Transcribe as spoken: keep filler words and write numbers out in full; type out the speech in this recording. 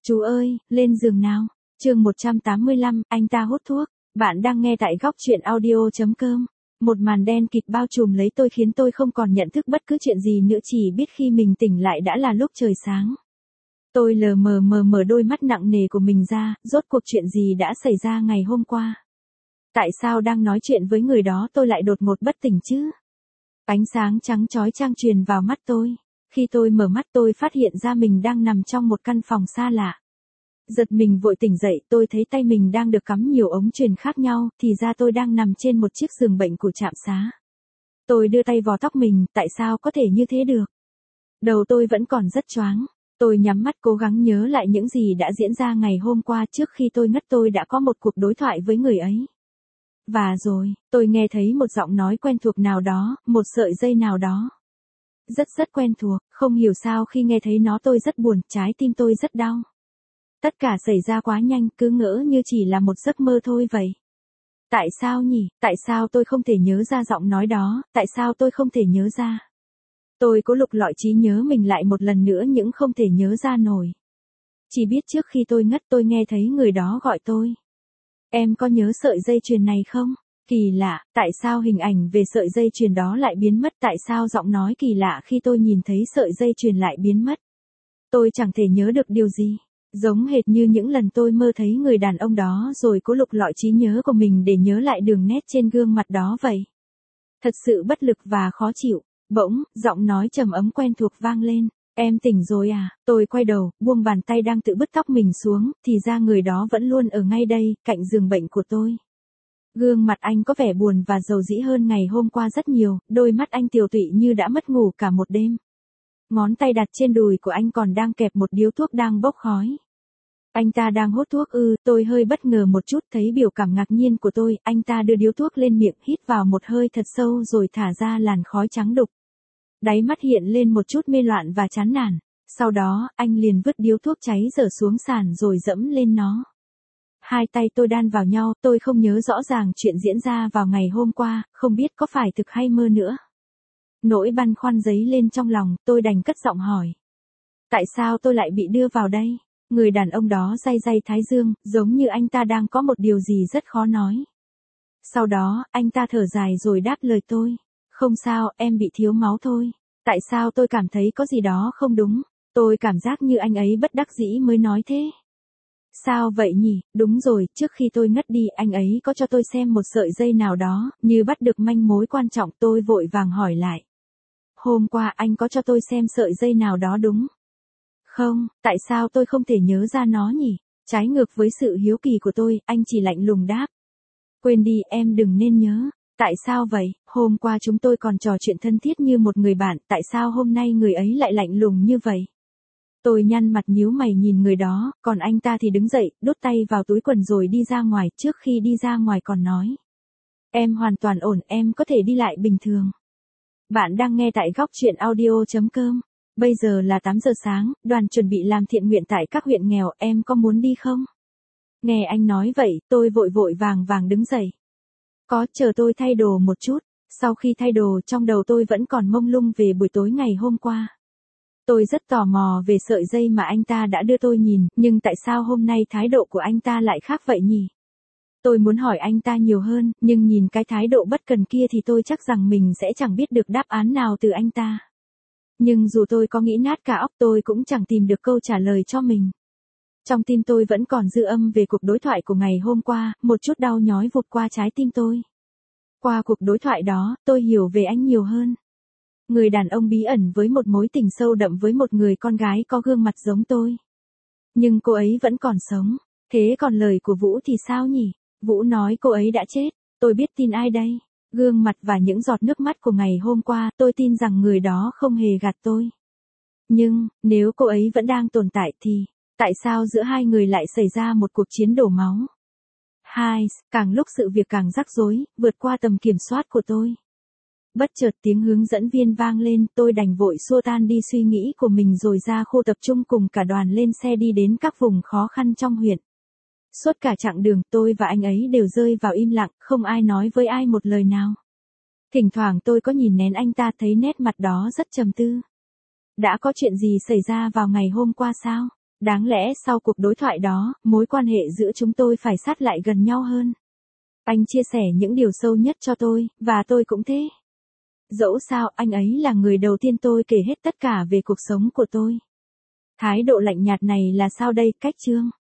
Chú ơi, lên giường nào. Chương một trăm tám mươi lăm, anh ta hút thuốc. Bạn đang nghe tại góc truyện audio chấm com. Một màn đen kịt bao trùm lấy tôi khiến tôi không còn nhận thức bất cứ chuyện gì nữa, chỉ biết khi mình tỉnh lại đã là lúc trời sáng. Tôi lờ mờ mờ mở đôi mắt nặng nề của mình ra, rốt cuộc chuyện gì đã xảy ra ngày hôm qua? Tại sao đang nói chuyện với người đó tôi lại đột ngột bất tỉnh chứ? Ánh sáng trắng chói chang truyền vào mắt tôi. Khi tôi mở mắt tôi phát hiện ra mình đang nằm trong một căn phòng xa lạ. Giật mình vội tỉnh dậy, tôi thấy tay mình đang được cắm nhiều ống truyền khác nhau, thì ra tôi đang nằm trên một chiếc giường bệnh của trạm xá. Tôi đưa tay vò tóc mình, tại sao có thể như thế được? Đầu tôi vẫn còn rất choáng. Tôi nhắm mắt cố gắng nhớ lại những gì đã diễn ra ngày hôm qua. Trước khi tôi ngất tôi đã có một cuộc đối thoại với người ấy. Và rồi, tôi nghe thấy một giọng nói quen thuộc nào đó, một sợi dây nào đó. Rất rất quen thuộc, không hiểu sao khi nghe thấy nó tôi rất buồn, trái tim tôi rất đau. Tất cả xảy ra quá nhanh, cứ ngỡ như chỉ là một giấc mơ thôi vậy. Tại sao nhỉ, tại sao tôi không thể nhớ ra giọng nói đó, tại sao tôi không thể nhớ ra? Tôi cố lục lọi trí nhớ mình lại một lần nữa nhưng không thể nhớ ra nổi. Chỉ biết trước khi tôi ngất tôi nghe thấy người đó gọi tôi. Em có nhớ sợi dây chuyền này không? Kỳ lạ, tại sao hình ảnh về sợi dây chuyền đó lại biến mất? Tại sao giọng nói kỳ lạ khi tôi nhìn thấy sợi dây chuyền lại biến mất? Tôi chẳng thể nhớ được điều gì. Giống hệt như những lần tôi mơ thấy người đàn ông đó rồi cố lục lọi trí nhớ của mình để nhớ lại đường nét trên gương mặt đó vậy. Thật sự bất lực và khó chịu. Bỗng, giọng nói trầm ấm quen thuộc vang lên. Em tỉnh rồi à? Tôi quay đầu, buông bàn tay đang tự bứt tóc mình xuống, thì ra người đó vẫn luôn ở ngay đây, cạnh giường bệnh của tôi. Gương mặt anh có vẻ buồn và dầu dĩ hơn ngày hôm qua rất nhiều, đôi mắt anh tiều tụy như đã mất ngủ cả một đêm. Ngón tay đặt trên đùi của anh còn đang kẹp một điếu thuốc đang bốc khói. Anh ta đang hút thuốc ư? Tôi hơi bất ngờ một chút thấy biểu cảm ngạc nhiên của tôi, anh ta đưa điếu thuốc lên miệng, hít vào một hơi thật sâu rồi thả ra làn khói trắng đục. Đáy mắt hiện lên một chút mê loạn và chán nản. Sau đó, anh liền vứt điếu thuốc cháy dở xuống sàn rồi dẫm lên nó. Hai tay tôi đan vào nhau, tôi không nhớ rõ ràng chuyện diễn ra vào ngày hôm qua, không biết có phải thực hay mơ nữa. Nỗi băn khoăn dấy lên trong lòng, tôi đành cất giọng hỏi. Tại sao tôi lại bị đưa vào đây? Người đàn ông đó day day thái dương, giống như anh ta đang có một điều gì rất khó nói. Sau đó, anh ta thở dài rồi đáp lời tôi. Không sao, em bị thiếu máu thôi. Tại sao tôi cảm thấy có gì đó không đúng? Tôi cảm giác như anh ấy bất đắc dĩ mới nói thế. Sao vậy nhỉ? Đúng rồi, trước khi tôi ngất đi anh ấy có cho tôi xem một sợi dây nào đó, như bắt được manh mối quan trọng. Tôi vội vàng hỏi lại. Hôm qua anh có cho tôi xem sợi dây nào đó đúng? Không, tại sao tôi không thể nhớ ra nó nhỉ? Trái ngược với sự hiếu kỳ của tôi, anh chỉ lạnh lùng đáp. Quên đi, em đừng nên nhớ. Tại sao vậy? Hôm qua chúng tôi còn trò chuyện thân thiết như một người bạn, tại sao hôm nay người ấy lại lạnh lùng như vậy? Tôi nhăn mặt nhíu mày nhìn người đó, còn anh ta thì đứng dậy, đút tay vào túi quần rồi đi ra ngoài, trước khi đi ra ngoài còn nói. Em hoàn toàn ổn, em có thể đi lại bình thường. Bạn đang nghe tại góc truyện audio chấm com. Bây giờ là tám giờ sáng, đoàn chuẩn bị làm thiện nguyện tại các huyện nghèo, em có muốn đi không? Nghe anh nói vậy, tôi vội vội vàng vàng đứng dậy. Có, chờ tôi thay đồ một chút. Sau khi thay đồ trong đầu tôi vẫn còn mông lung về buổi tối ngày hôm qua. Tôi rất tò mò về sợi dây mà anh ta đã đưa tôi nhìn, nhưng tại sao hôm nay thái độ của anh ta lại khác vậy nhỉ? Tôi muốn hỏi anh ta nhiều hơn, nhưng nhìn cái thái độ bất cần kia thì tôi chắc rằng mình sẽ chẳng biết được đáp án nào từ anh ta. Nhưng dù tôi có nghĩ nát cả óc tôi cũng chẳng tìm được câu trả lời cho mình. Trong tim tôi vẫn còn dư âm về cuộc đối thoại của ngày hôm qua, một chút đau nhói vụt qua trái tim tôi. Qua cuộc đối thoại đó, tôi hiểu về anh nhiều hơn. Người đàn ông bí ẩn với một mối tình sâu đậm với một người con gái có gương mặt giống tôi. Nhưng cô ấy vẫn còn sống. Thế còn lời của Vũ thì sao nhỉ? Vũ nói cô ấy đã chết. Tôi biết tin ai đây? Gương mặt và những giọt nước mắt của ngày hôm qua, tôi tin rằng người đó không hề gạt tôi. Nhưng, nếu cô ấy vẫn đang tồn tại thì, tại sao giữa hai người lại xảy ra một cuộc chiến đổ máu? Hai, càng lúc sự việc càng rắc rối, vượt qua tầm kiểm soát của tôi. Bất chợt tiếng hướng dẫn viên vang lên, tôi đành vội xua tan đi suy nghĩ của mình rồi ra khu tập trung cùng cả đoàn lên xe đi đến các vùng khó khăn trong huyện. Suốt cả chặng đường tôi và anh ấy đều rơi vào im lặng, không ai nói với ai một lời nào. Thỉnh thoảng tôi có nhìn nén anh ta thấy nét mặt đó rất trầm tư. Đã có chuyện gì xảy ra vào ngày hôm qua sao? Đáng lẽ sau cuộc đối thoại đó, mối quan hệ giữa chúng tôi phải sát lại gần nhau hơn. Anh chia sẻ những điều sâu nhất cho tôi, và tôi cũng thế. Dẫu sao, anh ấy là người đầu tiên tôi kể hết tất cả về cuộc sống của tôi. Thái độ lạnh nhạt này là sao đây, cách chương?